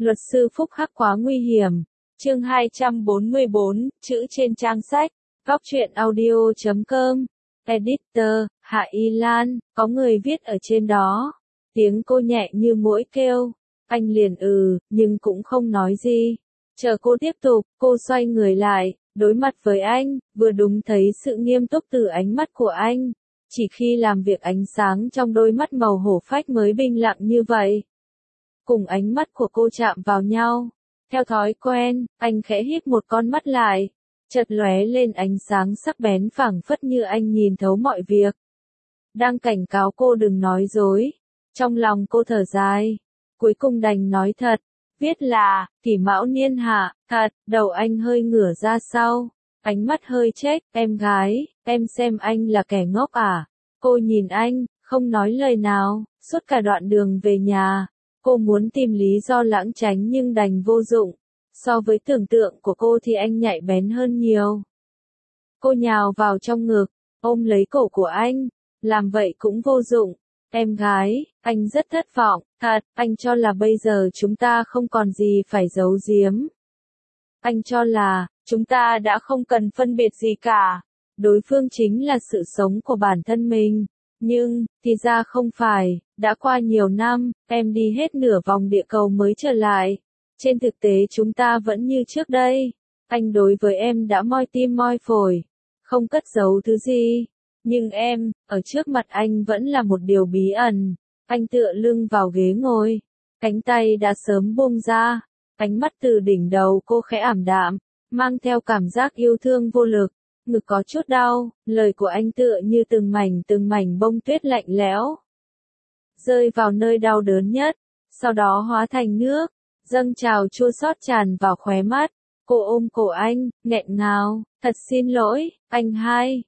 Luật sư phúc hắc quá nguy hiểm. Chương 244, chữ trên trang sách. Góc truyện audio.com. Editor, Hạ Y Lan, có người viết ở trên đó. Tiếng cô nhẹ như muỗi kêu. Anh liền nhưng cũng không nói gì. Chờ cô tiếp tục, cô xoay người lại, đối mặt với anh, vừa đúng thấy sự nghiêm túc từ ánh mắt của anh. Chỉ khi làm việc ánh sáng trong đôi mắt màu hổ phách mới bình lặng như vậy. Cùng ánh mắt của cô chạm vào nhau. Theo thói quen, anh khẽ híp một con mắt lại. Chợt lóe lên ánh sáng sắc bén phảng phất như anh nhìn thấu mọi việc. Đang cảnh cáo cô đừng nói dối. Trong lòng cô thở dài. Cuối cùng đành nói thật. Viết là, Kỷ Mão Niên Hạ, thật, đầu anh hơi ngửa ra sau. Ánh mắt hơi trách, em gái, em xem anh là kẻ ngốc à? Cô nhìn anh, không nói lời nào, suốt cả đoạn đường về nhà. Cô muốn tìm lý do lãng tránh nhưng đành vô dụng. So với tưởng tượng của cô thì anh nhạy bén hơn nhiều. Cô nhào vào trong ngực, ôm lấy cổ của anh. Làm vậy cũng vô dụng. Em gái, anh rất thất vọng, thật, anh cho là bây giờ chúng ta không còn gì phải giấu giếm. Anh cho là, chúng ta đã không cần phân biệt gì cả. Đối phương chính là sự sống của bản thân mình. Nhưng, thì ra không phải, đã qua nhiều năm, em đi hết nửa vòng địa cầu mới trở lại. Trên thực tế chúng ta vẫn như trước đây. Anh đối với em đã moi tim moi phổi. Không cất giấu thứ gì. Nhưng em, ở trước mặt anh vẫn là một điều bí ẩn. Anh tựa lưng vào ghế ngồi. Cánh tay đã sớm buông ra. Ánh mắt từ đỉnh đầu cô khẽ ảm đạm, mang theo cảm giác yêu thương vô lực. Ngực có chút đau, lời của anh tựa như từng mảnh bông tuyết lạnh lẽo. Rơi vào nơi đau đớn nhất, sau đó hóa thành nước, dâng trào chua xót tràn vào khóe mắt. Cô ôm cổ anh, nghẹn ngào, thật xin lỗi, anh hai,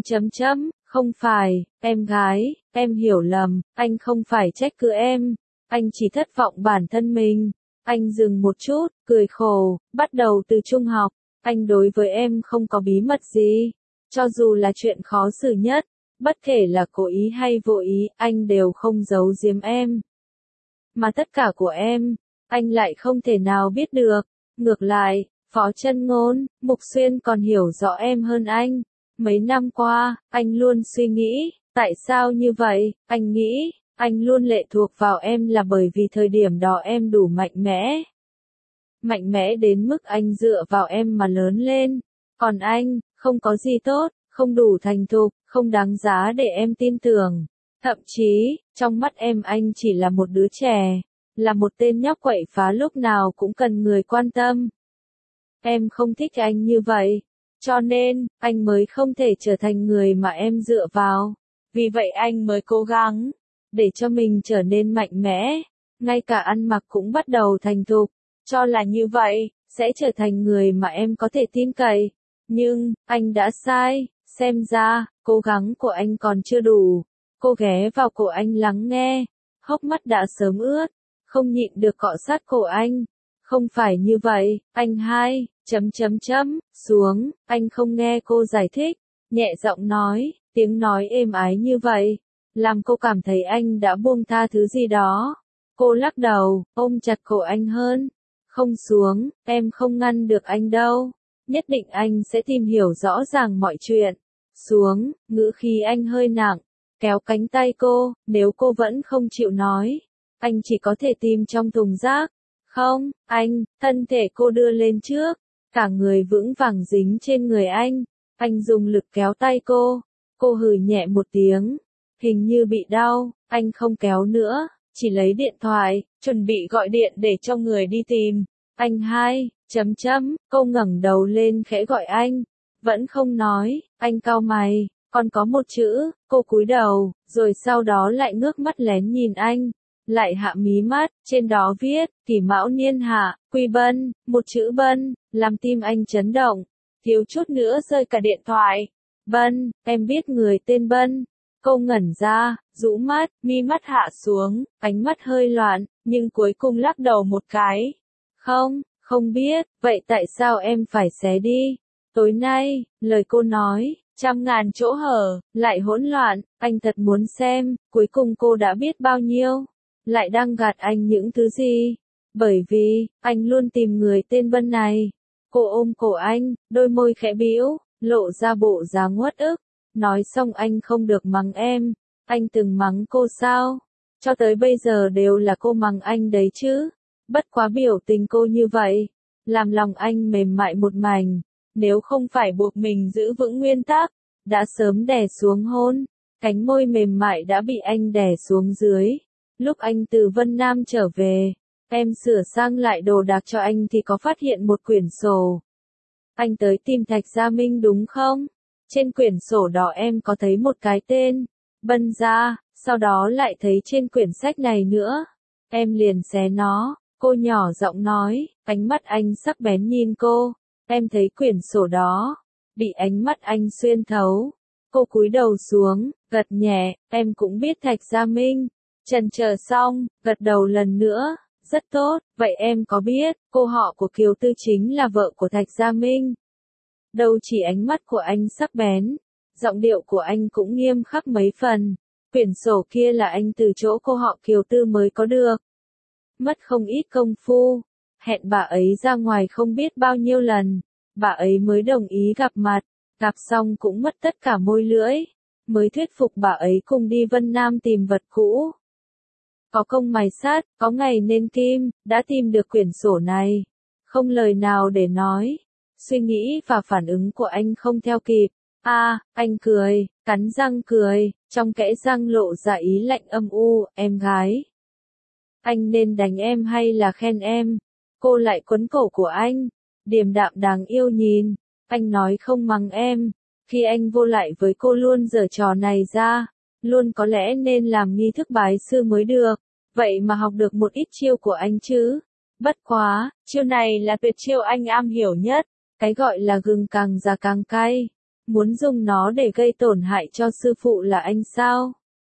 không phải, em gái, em hiểu lầm, anh không phải trách cứ em, anh chỉ thất vọng bản thân mình. Anh dừng một chút, cười khổ, bắt đầu từ trung học, anh đối với em không có bí mật gì. Cho dù là chuyện khó xử nhất, bất kể là cố ý hay vô ý, anh đều không giấu giếm em. Mà tất cả của em, anh lại không thể nào biết được. Ngược lại, Phó Chân Ngôn, Mục Xuyên còn hiểu rõ em hơn anh. Mấy năm qua, anh luôn suy nghĩ, tại sao như vậy, anh nghĩ, anh luôn lệ thuộc vào em là bởi vì thời điểm đó em đủ mạnh mẽ. Mạnh mẽ đến mức anh dựa vào em mà lớn lên. Còn anh, không có gì tốt, không đủ thành thục, không đáng giá để em tin tưởng. Thậm chí, trong mắt em anh chỉ là một đứa trẻ, là một tên nhóc quậy phá lúc nào cũng cần người quan tâm. Em không thích anh như vậy, cho nên, anh mới không thể trở thành người mà em dựa vào. Vì vậy anh mới cố gắng, để cho mình trở nên mạnh mẽ, ngay cả ăn mặc cũng bắt đầu thành thục, cho là như vậy, sẽ trở thành người mà em có thể tin cậy. Nhưng, anh đã sai, xem ra, cố gắng của anh còn chưa đủ. Cô ghé vào cổ anh lắng nghe, hốc mắt đã sớm ướt, không nhịn được cọ sát cổ anh. Không phải như vậy, anh hai, xuống, anh không nghe cô giải thích, nhẹ giọng nói, tiếng nói êm ái như vậy, làm cô cảm thấy anh đã buông tha thứ gì đó. Cô lắc đầu, ôm chặt cổ anh hơn. Không xuống, em không ngăn được anh đâu. Nhất định anh sẽ tìm hiểu rõ ràng mọi chuyện. Xuống, ngữ khí anh hơi nặng, kéo cánh tay cô, nếu cô vẫn không chịu nói, anh chỉ có thể tìm trong thùng rác. Không, anh, thân thể cô đưa lên trước, cả người vững vàng dính trên người anh dùng lực kéo tay cô hừ nhẹ một tiếng, hình như bị đau, anh không kéo nữa, chỉ lấy điện thoại, chuẩn bị gọi điện để cho người đi tìm. Anh hai, cô ngẩng đầu lên khẽ gọi anh, vẫn không nói, anh cau mày, còn có một chữ, cô cúi đầu, rồi sau đó lại ngước mắt lén nhìn anh. Lại hạ mí mắt, trên đó viết, Kỷ Mão Niên Hạ, Quy Bân, một chữ Bân, làm tim anh chấn động, thiếu chút nữa rơi cả điện thoại. Bân, em biết người tên Bân. Cô ngẩn ra, rũ mắt, mi mắt hạ xuống, ánh mắt hơi loạn, nhưng cuối cùng lắc đầu một cái. Không biết, vậy tại sao em phải xé đi? Tối nay, lời cô nói, trăm ngàn chỗ hở, lại hỗn loạn, anh thật muốn xem, cuối cùng cô đã biết bao nhiêu. Lại đang gạt anh những thứ gì? Bởi vì, anh luôn tìm người tên Vân này. Cô ôm cổ anh, đôi môi khẽ bĩu, lộ ra bộ dáng uất ức. Nói xong anh không được mắng em. Anh từng mắng cô sao? Cho tới bây giờ đều là cô mắng anh đấy chứ. Bất quá biểu tình cô như vậy, làm lòng anh mềm mại một mảnh. Nếu không phải buộc mình giữ vững nguyên tắc, đã sớm đè xuống hôn. Cánh môi mềm mại đã bị anh đè xuống dưới. Lúc anh từ Vân Nam trở về, em sửa sang lại đồ đạc cho anh thì có phát hiện một quyển sổ. Anh tới tìm Thạch Gia Minh đúng không? Trên quyển sổ đó em có thấy một cái tên, Bân Gia, sau đó lại thấy trên quyển sách này nữa. Em liền xé nó, cô nhỏ giọng nói, ánh mắt anh sắc bén nhìn cô. Em thấy quyển sổ đó, bị ánh mắt anh xuyên thấu. Cô cúi đầu xuống, gật nhẹ, em cũng biết Thạch Gia Minh. Chần chờ xong, gật đầu lần nữa, rất tốt, vậy em có biết, cô họ của Kiều Tư chính là vợ của Thạch Gia Minh. Đâu chỉ ánh mắt của anh sắc bén, giọng điệu của anh cũng nghiêm khắc mấy phần. Quyển sổ kia là anh từ chỗ cô họ Kiều Tư mới có được. Mất không ít công phu, hẹn bà ấy ra ngoài không biết bao nhiêu lần, bà ấy mới đồng ý gặp mặt, gặp xong cũng mất tất cả môi lưỡi, mới thuyết phục bà ấy cùng đi Vân Nam tìm vật cũ. Có công mài sắt, có ngày nên kim, đã tìm được quyển sổ này. Không lời nào để nói. Suy nghĩ và phản ứng của anh không theo kịp. Anh cười, cắn răng cười, trong kẽ răng lộ ra ý lạnh âm u, em gái. Anh nên đánh em hay là khen em? Cô lại quấn cổ của anh, điềm đạm đáng yêu nhìn. Anh nói không mắng em. Khi anh vô lại với cô luôn giở trò này ra, luôn có lẽ nên làm nghi thức bái sư mới được. Vậy mà học được một ít chiêu của anh chứ. Bất quá, chiêu này là tuyệt chiêu anh am hiểu nhất. Cái gọi là gừng càng già càng cay. Muốn dùng nó để gây tổn hại cho sư phụ là anh sao?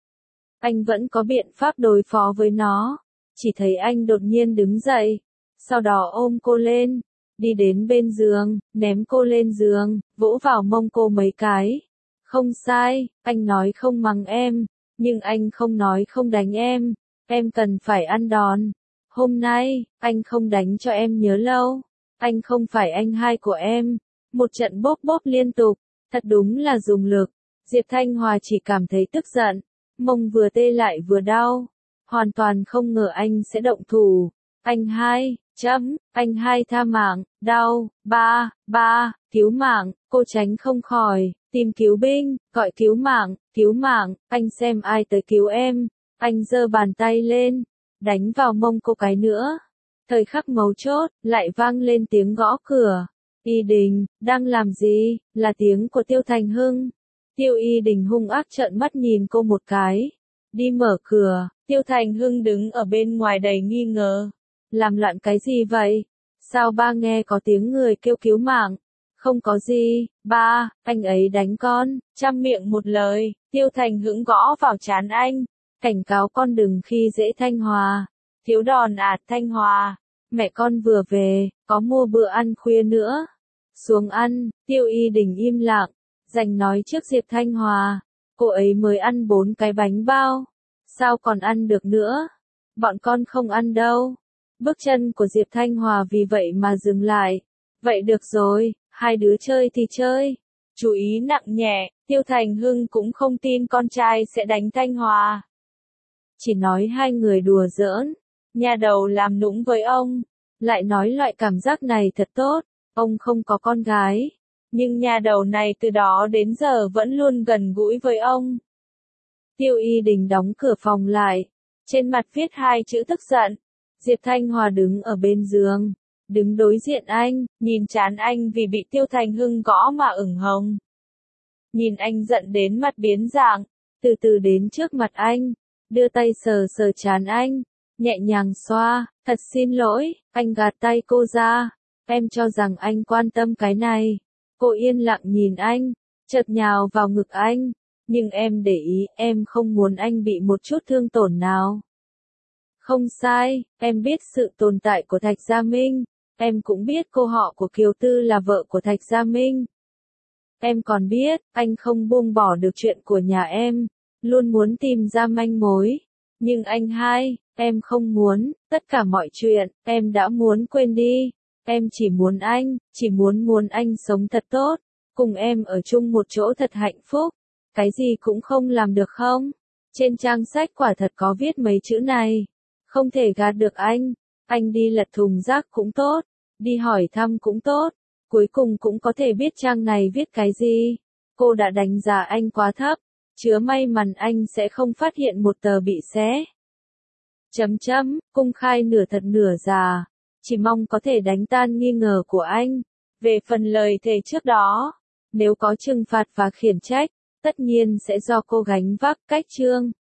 Anh vẫn có biện pháp đối phó với nó. Chỉ thấy anh đột nhiên đứng dậy. Sau đó ôm cô lên. Đi đến bên giường, ném cô lên giường, vỗ vào mông cô mấy cái. Không sai, anh nói không mắng em. Nhưng anh không nói không đánh em. Em cần phải ăn đòn. Hôm nay, anh không đánh cho em nhớ lâu. Anh không phải anh hai của em. Một trận bóp bóp liên tục. Thật đúng là dùng lực. Diệp Thanh Hòa chỉ cảm thấy tức giận. Mông vừa tê lại vừa đau. Hoàn toàn không ngờ anh sẽ động thủ. Anh hai, anh hai tha mạng, đau, ba, cứu mạng, cô tránh không khỏi, tìm cứu binh, gọi cứu mạng, anh xem ai tới cứu em. Anh giơ bàn tay lên, đánh vào mông cô cái nữa. Thời khắc mấu chốt, lại vang lên tiếng gõ cửa. Y Đình, đang làm gì? Là tiếng của Tiêu Thành Hưng. Tiêu Y Đình hung ác trợn mắt nhìn cô một cái. Đi mở cửa, Tiêu Thành Hưng đứng ở bên ngoài đầy nghi ngờ. Làm loạn cái gì vậy? Sao ba nghe có tiếng người kêu cứu mạng? Không có gì, ba, anh ấy đánh con. Trăm miệng một lời, Tiêu Thành Hưng gõ vào trán anh. Cảnh cáo con đừng khi dễ Thanh Hòa. Thiếu đòn Thanh Hòa. Mẹ con vừa về, có mua bữa ăn khuya nữa. Xuống ăn, Tiêu Y Đình im lặng, dành nói trước Diệp Thanh Hòa. Cô ấy mới ăn 4 cái bánh bao. Sao còn ăn được nữa? Bọn con không ăn đâu. Bước chân của Diệp Thanh Hòa vì vậy mà dừng lại. Vậy được rồi, hai đứa chơi thì chơi. Chú ý nặng nhẹ, Tiêu Thành Hưng cũng không tin con trai sẽ đánh Thanh Hòa. Chỉ nói hai người đùa giỡn. Nhà đầu làm nũng với ông. Lại nói loại cảm giác này thật tốt. Ông không có con gái. Nhưng nhà đầu này từ đó đến giờ vẫn luôn gần gũi với ông. Tiêu Y Đình đóng cửa phòng lại. Trên mặt viết 2 chữ tức giận. Diệp Thanh Hòa đứng ở bên giường. Đứng đối diện anh, nhìn trán anh vì bị Tiêu Thành Hưng gõ mà ửng hồng. Nhìn anh giận đến mặt biến dạng. Từ từ đến trước mặt anh. Đưa tay sờ sờ trán anh. Nhẹ nhàng xoa. Thật xin lỗi, anh gạt tay cô ra. Em cho rằng anh quan tâm cái này. Cô yên lặng nhìn anh. Chợt nhào vào ngực anh. Nhưng em để ý, em không muốn anh bị một chút thương tổn nào. Không sai, em biết sự tồn tại của Thạch Gia Minh. Em cũng biết cô họ của Kiều Tư là vợ của Thạch Gia Minh. Em còn biết, anh không buông bỏ được chuyện của nhà em. Luôn muốn tìm ra manh mối. Nhưng anh hai, Em không muốn, tất cả mọi chuyện, em đã muốn quên đi. Em chỉ muốn anh, chỉ muốn anh sống thật tốt, cùng em ở chung một chỗ thật hạnh phúc. Cái gì cũng không làm được không? Trên trang sách quả thật có viết mấy chữ này. Không thể gạt được anh đi lật thùng rác cũng tốt, đi hỏi thăm cũng tốt, cuối cùng cũng có thể biết trang này viết cái gì. Cô đã đánh giá anh quá thấp, chứa may mắn anh sẽ không phát hiện một tờ bị xé. Cung khai nửa thật nửa giả, chỉ mong có thể đánh tan nghi ngờ của anh. Về phần lời thề trước đó, nếu có trừng phạt và khiển trách, tất nhiên sẽ do cô gánh vác. Cách chương